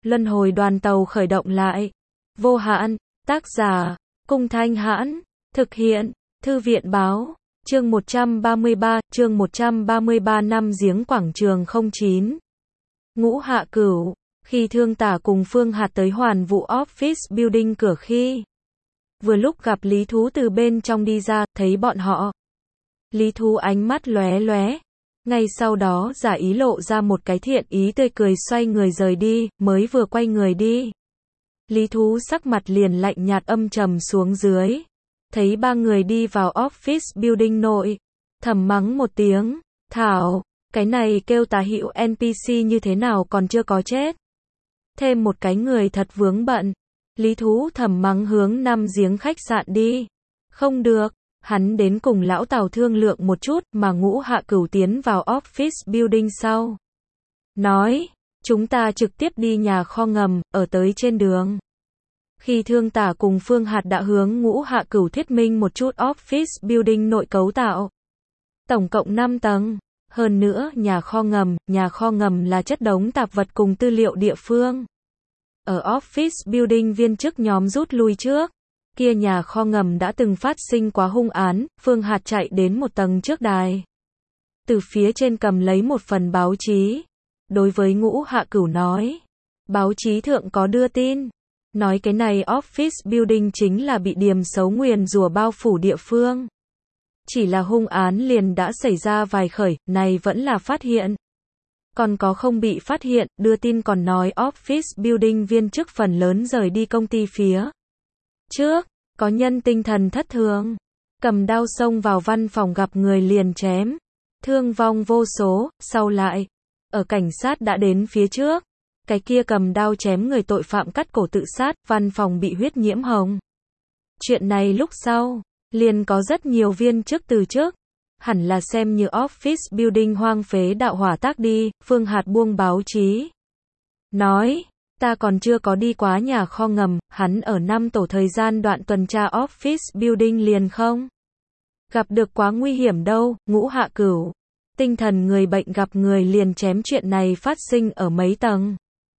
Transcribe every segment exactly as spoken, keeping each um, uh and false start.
Luân hồi đoàn tàu khởi động lại. Vô hạn, tác giả, Cung Thanh Hãn, thực hiện, Thư viện Báo, chương một trăm ba mươi ba, chương một trăm ba mươi ba năm giếng quảng trường không chín. Ngũ Hạ Cửu, khi Thương Tả cùng Phương Hạt tới Hoàn Vũ Office Building cửa khi. Vừa lúc gặp Lý Thú từ bên trong đi ra, thấy bọn họ. Lý Thú ánh mắt lóe lóe. Ngay sau đó giả ý lộ ra một cái thiện ý tươi cười xoay người rời đi, mới vừa quay người đi. Lý Thú sắc mặt liền lạnh nhạt âm trầm xuống dưới. Thấy ba người đi vào office building nội. Thầm mắng một tiếng, thảo, cái này kêu tà hiệu en pê xê như thế nào còn chưa có chết. Thêm một cái người thật vướng bận. Lý Thú thầm mắng hướng năm giếng khách sạn đi. Không được. Hắn đến cùng lão Tào thương lượng một chút mà Ngũ Hạ Cửu tiến vào office building sau. Nói, chúng ta trực tiếp đi nhà kho ngầm, ở tới trên đường. Khi Thương Tả cùng Phương Hạt đã hướng Ngũ Hạ Cửu thuyết minh một chút office building nội cấu tạo. Tổng cộng năm tầng. Hơn nữa, nhà kho ngầm, nhà kho ngầm là chất đống tạp vật cùng tư liệu địa phương. Ở office building viên chức nhóm rút lui trước. Kia nhà kho ngầm đã từng phát sinh quá hung án, Phương Hạt chạy đến một tầng trước đài. Từ phía trên cầm lấy một phần báo chí. Đối với Ngũ Hạ Cửu nói. Báo chí thượng có đưa tin. Nói cái này office building chính là bị điềm xấu nguyền rủa bao phủ địa phương. Chỉ là hung án liền đã xảy ra vài khởi, này vẫn là phát hiện. Còn có không bị phát hiện, đưa tin còn nói office building viên chức phần lớn rời đi công ty phía trước, có nhân tinh thần thất thường, cầm đao xông vào văn phòng gặp người liền chém, thương vong vô số, sau lại, ở cảnh sát đã đến phía trước, cái kia cầm đao chém người tội phạm cắt cổ tự sát, văn phòng bị huyết nhiễm hồng. Chuyện này lúc sau, liền có rất nhiều viên chức từ trước, hẳn là xem như office building hoang phế đạo hỏa tác đi, Phương Hạt buông báo chí. Nói, ta còn chưa có đi quá nhà kho ngầm, hắn ở năm tổ thời gian đoạn tuần tra office building liền không. Gặp được quá nguy hiểm đâu, Ngũ Hạ Cửu. Tinh thần người bệnh gặp người liền chém chuyện này phát sinh ở mấy tầng.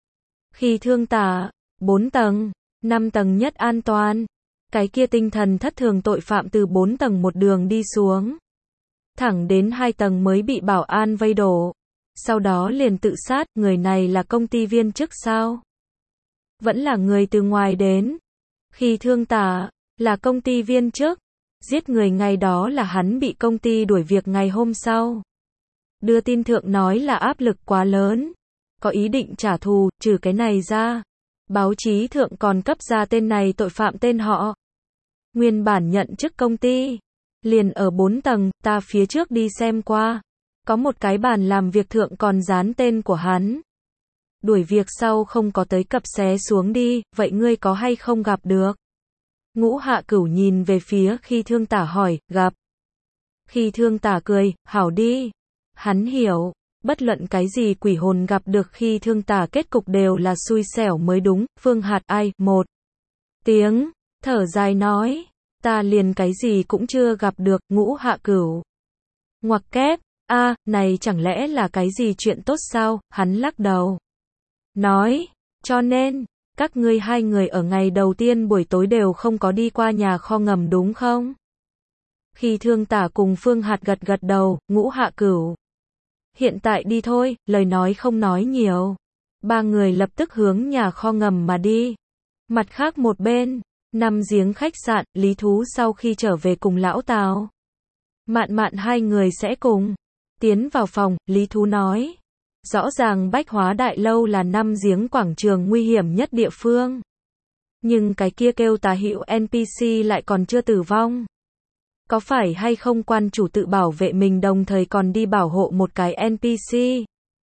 Khi Thương Tả, bốn tầng, năm tầng nhất an toàn. Cái kia tinh thần thất thường tội phạm từ bốn tầng một đường đi xuống. Thẳng đến hai tầng mới bị bảo an vây đổ. Sau đó liền tự sát, người này là công ty viên chức sao? Vẫn là người từ ngoài đến. Khi Thương Tả, là công ty viên chức. Giết người ngày đó là hắn bị công ty đuổi việc ngày hôm sau. Đưa tin thượng nói là áp lực quá lớn. Có ý định trả thù, trừ cái này ra. Báo chí thượng còn cấp ra tên này tội phạm tên họ. Nguyên bản nhận chức công ty. Liền ở bốn tầng, ta phía trước đi xem qua. Có một cái bàn làm việc thượng còn dán tên của hắn. Đuổi việc sau không có tới cập xé xuống đi, vậy ngươi có hay không gặp được? Ngũ Hạ Cửu nhìn về phía khi Thương Tả hỏi, gặp. Khi Thương Tả cười, hảo đi. Hắn hiểu, bất luận cái gì quỷ hồn gặp được khi Thương Tả kết cục đều là xui xẻo mới đúng, Phương Hạt ai, một tiếng, thở dài nói, ta liền cái gì cũng chưa gặp được, Ngũ Hạ Cửu. Ngoặc kép, a, này chẳng lẽ là cái gì chuyện tốt sao, hắn lắc đầu. Nói, cho nên, các ngươi hai người ở ngày đầu tiên buổi tối đều không có đi qua nhà kho ngầm đúng không? Khi Thương Tả cùng Phương Hạt gật gật đầu, Ngũ Hạ Cửu. Hiện tại đi thôi, lời nói không nói nhiều. Ba người lập tức hướng nhà kho ngầm mà đi. Mặt khác một bên, năm giếng khách sạn, Lý Thú sau khi trở về cùng lão Tào. Mạn Mạn hai người sẽ cùng tiến vào phòng, Lý Thú nói. Rõ ràng Bách Hóa Đại Lâu là năm giếng quảng trường nguy hiểm nhất địa phương. Nhưng cái kia kêu tà hiệu en pê xê lại còn chưa tử vong. Có phải hay không quan chủ tự bảo vệ mình đồng thời còn đi bảo hộ một cái en pê xê?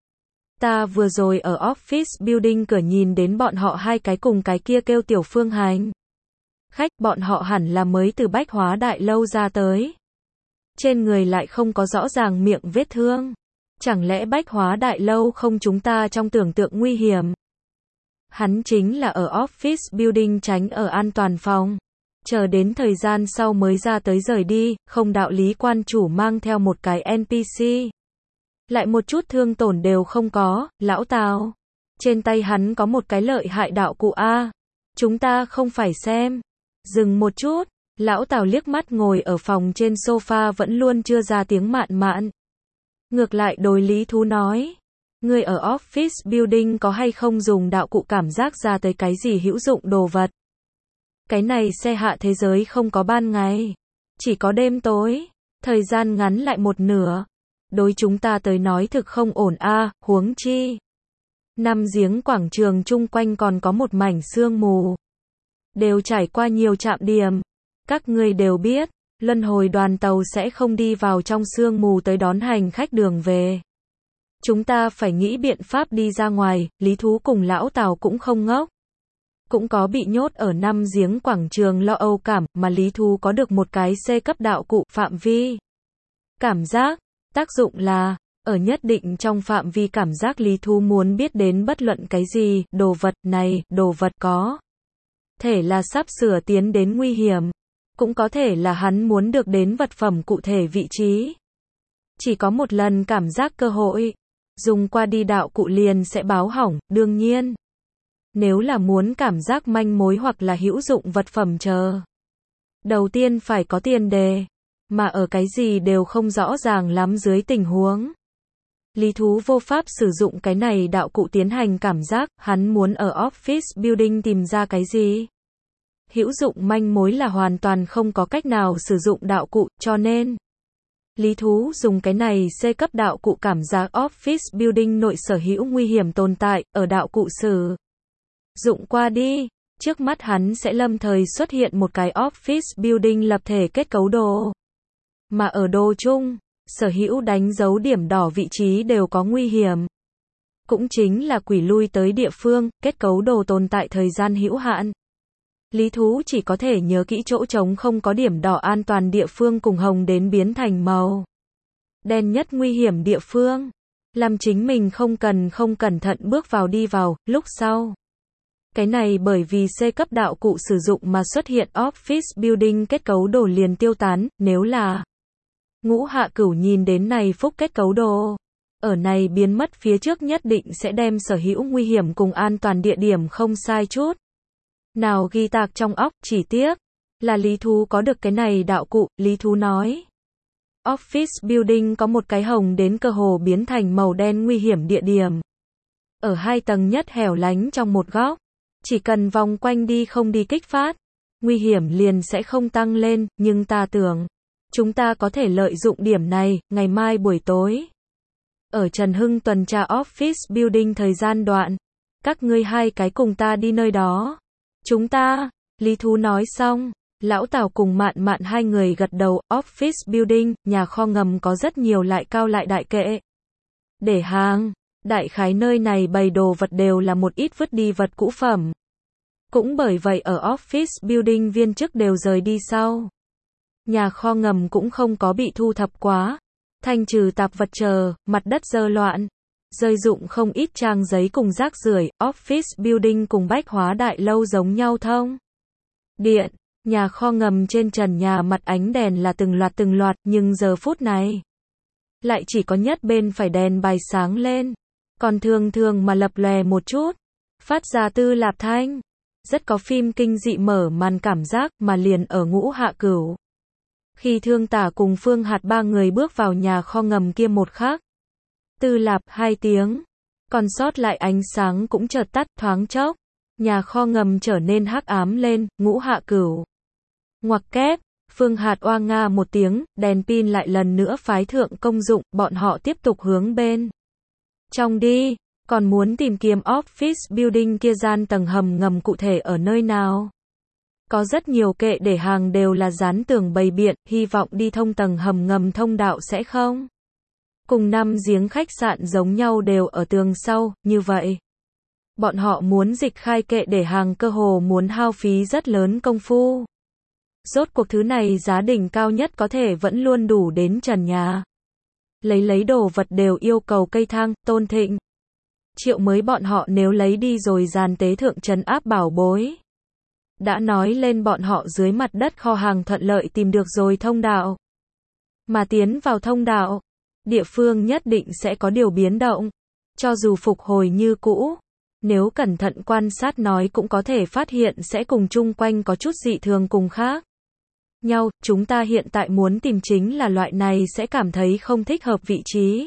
Ta vừa rồi ở office building cửa nhìn đến bọn họ hai cái cùng cái kia kêu Tiểu Phương Hành. Khách bọn họ hẳn là mới từ Bách Hóa Đại Lâu ra tới. Trên người lại không có rõ ràng miệng vết thương. Chẳng lẽ Bách Hóa Đại Lâu không chúng ta trong tưởng tượng nguy hiểm? Hắn chính là ở office building tránh ở an toàn phòng. Chờ đến thời gian sau mới ra tới rời đi, không đạo lý quan chủ mang theo một cái en pê xê. Lại một chút thương tổn đều không có, lão Tào. Trên tay hắn có một cái lợi hại đạo cụ a. Chúng ta không phải xem. Dừng một chút, lão Tào liếc mắt ngồi ở phòng trên sofa vẫn luôn chưa ra tiếng mạn mạn. Ngược lại đối Lý Thú nói, ngươi ở office building có hay không dùng đạo cụ cảm giác ra tới cái gì hữu dụng đồ vật? Cái này xe hạ thế giới không có ban ngày, chỉ có đêm tối, thời gian ngắn lại một nửa. Đối chúng ta tới nói thực không ổn a, huống chi. Năm giếng quảng trường chung quanh còn có một mảnh sương mù. Đều trải qua nhiều trạm điểm. Các ngươi đều biết, luân hồi đoàn tàu sẽ không đi vào trong sương mù tới đón hành khách đường về. Chúng ta phải nghĩ biện pháp đi ra ngoài. Lý Thú cùng lão Tào cũng không ngốc. Cũng có bị nhốt ở năm giếng quảng trường lo âu cảm, mà Lý Thú có được một cái C cấp đạo cụ phạm vi cảm giác. Tác dụng là, ở nhất định trong phạm vi cảm giác Lý Thú muốn biết đến bất luận cái gì, đồ vật này, đồ vật có thể là sắp sửa tiến đến nguy hiểm, cũng có thể là hắn muốn được đến vật phẩm cụ thể vị trí. Chỉ có một lần cảm giác cơ hội, dùng qua đi đạo cụ liền sẽ báo hỏng, đương nhiên. Nếu là muốn cảm giác manh mối hoặc là hữu dụng vật phẩm chờ. Đầu tiên phải có tiền đề, mà ở cái gì đều không rõ ràng lắm dưới tình huống. Lý Thú vô pháp sử dụng cái này đạo cụ tiến hành cảm giác, hắn muốn ở office building tìm ra cái gì. Hữu dụng manh mối là hoàn toàn không có cách nào sử dụng đạo cụ, cho nên Lý Thú dùng cái này C cấp đạo cụ cảm giác office building nội sở hữu nguy hiểm tồn tại, ở đạo cụ sử dụng qua đi, trước mắt hắn sẽ lâm thời xuất hiện một cái office building lập thể kết cấu đồ. Mà ở đồ chung, sở hữu đánh dấu điểm đỏ vị trí đều có nguy hiểm. Cũng chính là quỷ lui tới địa phương, kết cấu đồ tồn tại thời gian hữu hạn. Lý Thú chỉ có thể nhớ kỹ chỗ trống không có điểm đỏ an toàn địa phương cùng hồng đến biến thành màu đen nhất nguy hiểm địa phương. Làm chính mình không cần không cẩn thận bước vào đi vào, lúc sau. Cái này bởi vì C cấp đạo cụ sử dụng mà xuất hiện office building kết cấu đồ liền tiêu tán, nếu là Ngũ Hạ Cửu nhìn đến này phúc kết cấu đồ, ở này biến mất phía trước nhất định sẽ đem sở hữu nguy hiểm cùng an toàn địa điểm không sai chút nào ghi tạc trong óc, chỉ tiếc là Lý Thú có được cái này đạo cụ. Lý Thú nói, office building có một cái hồng đến cơ hồ biến thành màu đen nguy hiểm địa điểm. Ở hai tầng nhất hẻo lánh trong một góc, chỉ cần vòng quanh đi không đi kích phát, nguy hiểm liền sẽ không tăng lên, nhưng ta tưởng, chúng ta có thể lợi dụng điểm này, ngày mai buổi tối. Ở Trần Hưng tuần tra office building thời gian đoạn, các ngươi hai cái cùng ta đi nơi đó. Chúng ta, Lý Thú nói xong, lão Tào cùng mạn mạn hai người gật đầu. Office building, nhà kho ngầm có rất nhiều lại cao lại đại kệ để hàng, đại khái nơi này bày đồ vật đều là một ít vứt đi vật cũ phẩm. Cũng bởi vậy ở office building viên chức đều rời đi sau. Nhà kho ngầm cũng không có bị thu thập quá, thanh trừ tạp vật chờ, mặt đất dơ loạn, rơi dụng không ít trang giấy cùng rác rưởi. Office building cùng bách hóa đại lâu giống nhau thông điện, nhà kho ngầm trên trần nhà mặt ánh đèn là từng loạt từng loạt, nhưng giờ phút này lại chỉ có nhất bên phải đèn bài sáng lên, còn thường thường mà lập lòe một chút, phát ra tư lạp thanh, rất có phim kinh dị mở màn cảm giác. Mà liền ở Ngũ Hạ Cửu, khi Thương Tả cùng Phương Hạt ba người bước vào nhà kho ngầm kia một khắc, tư lạp hai tiếng, còn sót lại ánh sáng cũng chợt tắt, thoáng chốc, nhà kho ngầm trở nên hắc ám lên. Ngũ Hạ Cửu ngoặc kép, Phương Hạt oa nga một tiếng, đèn pin lại lần nữa phái thượng công dụng, bọn họ tiếp tục hướng bên trong đi, còn muốn tìm kiếm office building kia gian tầng hầm ngầm cụ thể ở nơi nào. Có rất nhiều kệ để hàng đều là dán tường bày biện, hy vọng đi thông tầng hầm ngầm thông đạo sẽ không cùng năm giếng khách sạn giống nhau đều ở tường sau, như vậy bọn họ muốn dịch khai kệ để hàng cơ hồ muốn hao phí rất lớn công phu. Rốt cuộc thứ này giá đỉnh cao nhất có thể vẫn luôn đủ đến trần nhà. Lấy lấy đồ vật đều yêu cầu cây thang. Tôn Thịnh, Triệu mới bọn họ nếu lấy đi rồi dàn tế thượng trấn áp bảo bối. Đã nói lên bọn họ dưới mặt đất kho hàng thuận lợi tìm được rồi thông đạo. Mà tiến vào thông đạo, địa phương nhất định sẽ có điều biến động. Cho dù phục hồi như cũ, Nếu cẩn thận quan sát nói cũng có thể phát hiện sẽ cùng chung quanh có chút dị thường cùng khác nhau, chúng ta hiện tại muốn tìm chính là loại này sẽ cảm thấy không thích hợp vị trí.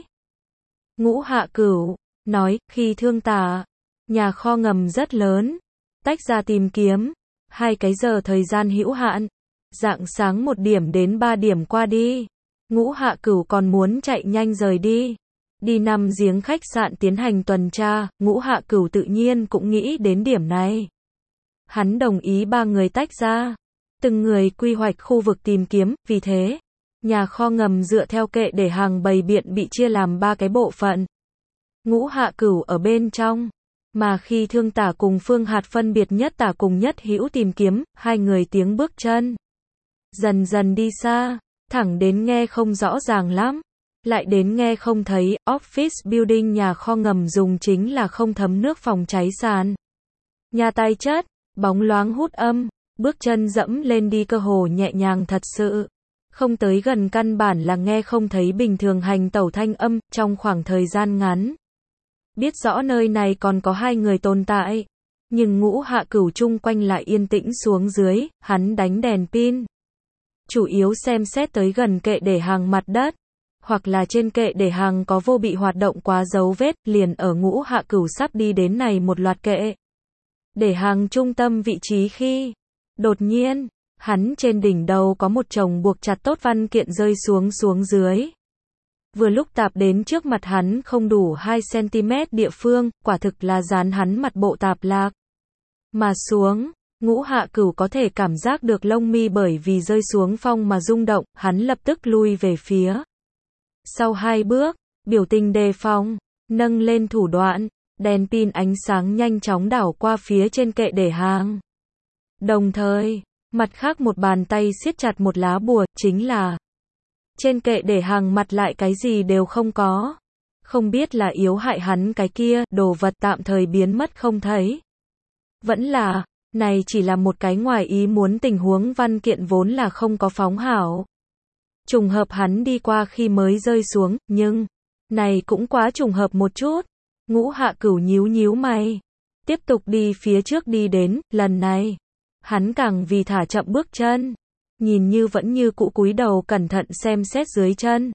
Ngũ Hạ Cửu nói, khi thương tà, nhà kho ngầm rất lớn, tách ra tìm kiếm, hai cái giờ thời gian hữu hạn, rạng sáng một điểm đến ba điểm qua đi. Ngũ Hạ Cửu còn muốn chạy nhanh rời đi. Đi năm giếng khách sạn tiến hành tuần tra, Ngũ Hạ Cửu tự nhiên cũng nghĩ đến điểm này. Hắn đồng ý ba người tách ra, từng người quy hoạch khu vực tìm kiếm, vì thế, nhà kho ngầm dựa theo kệ để hàng bày biện bị chia làm ba cái bộ phận. Ngũ Hạ Cửu ở bên trong, mà khi thương tả cùng Phương Hạt phân biệt nhất tả cùng nhất hữu tìm kiếm, hai người tiếng bước chân dần dần đi xa, thẳng đến nghe không rõ ràng lắm, lại đến nghe không thấy. Office building nhà kho ngầm dùng chính là không thấm nước phòng cháy sàn. Nhà tài chất, bóng loáng hút âm, bước chân dẫm lên đi cơ hồ nhẹ nhàng thật sự. Không tới gần căn bản là nghe không thấy bình thường hành tẩu thanh âm, trong khoảng thời gian ngắn. Biết rõ nơi này còn có hai người tồn tại, nhưng Ngũ Hạ Cửu chung quanh lại yên tĩnh xuống dưới, hắn đánh đèn pin. Chủ yếu xem xét tới gần kệ để hàng mặt đất, hoặc là trên kệ để hàng có vô bị hoạt động quá dấu vết, liền ở Ngũ Hạ Cửu sắp đi đến này một loạt kệ để hàng trung tâm vị trí khi, đột nhiên, hắn trên đỉnh đầu có một chồng buộc chặt tốt văn kiện rơi xuống xuống dưới. Vừa lúc tạp đến trước mặt hắn không đủ hai xăng-ti-mét địa phương, quả thực là dán hắn mặt bộ tạp lạc mà xuống. Ngũ Hạ Cửu có thể cảm giác được lông mi bởi vì rơi xuống phong mà rung động, hắn lập tức lui về phía sau hai bước, biểu tình đề phòng, nâng lên thủ đoạn, đèn pin ánh sáng nhanh chóng đảo qua phía trên kệ để hàng. Đồng thời, mặt khác một bàn tay siết chặt một lá bùa, chính là trên kệ để hàng mặt lại cái gì đều không có. Không biết là yếu hại hắn cái kia, đồ vật tạm thời biến mất không thấy. Vẫn là, này chỉ là một cái ngoài ý muốn, tình huống văn kiện vốn là không có phóng hảo. Trùng hợp hắn đi qua khi mới rơi xuống, nhưng, này cũng quá trùng hợp một chút. Ngũ Hạ Cửu nhíu nhíu mày, tiếp tục đi phía trước đi đến, lần này, hắn càng vì thả chậm bước chân, nhìn như vẫn như cũ cúi đầu cẩn thận xem xét dưới chân.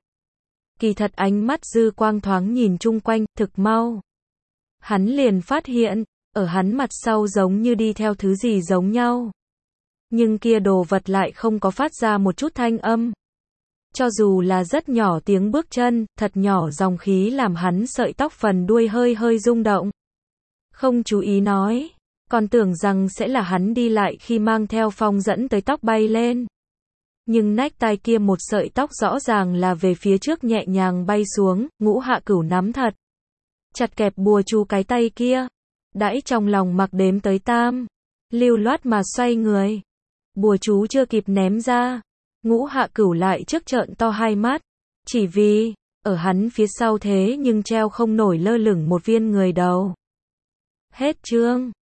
Kỳ thật ánh mắt dư quang thoáng nhìn chung quanh, thực mau. Hắn liền phát hiện, ở hắn mặt sau giống như đi theo thứ gì giống nhau. Nhưng kia đồ vật lại không có phát ra một chút thanh âm. Cho dù là rất nhỏ tiếng bước chân, thật nhỏ dòng khí làm hắn sợi tóc phần đuôi hơi hơi rung động. Không chú ý nói, còn tưởng rằng sẽ là hắn đi lại khi mang theo phong dẫn tới tóc bay lên. Nhưng nách tai kia một sợi tóc rõ ràng là về phía trước nhẹ nhàng bay xuống, Ngũ Hạ Cửu nắm thật chặt kẹp bùa chú cái tay kia, đãi trong lòng mặc đếm tới tam, lưu loát mà xoay người. Bùa chú chưa kịp ném ra, Ngũ Hạ Cửu lại trước trợn to hai mắt, chỉ vì, ở hắn phía sau thế nhưng treo không nổi lơ lửng một viên người đầu. Hết chương.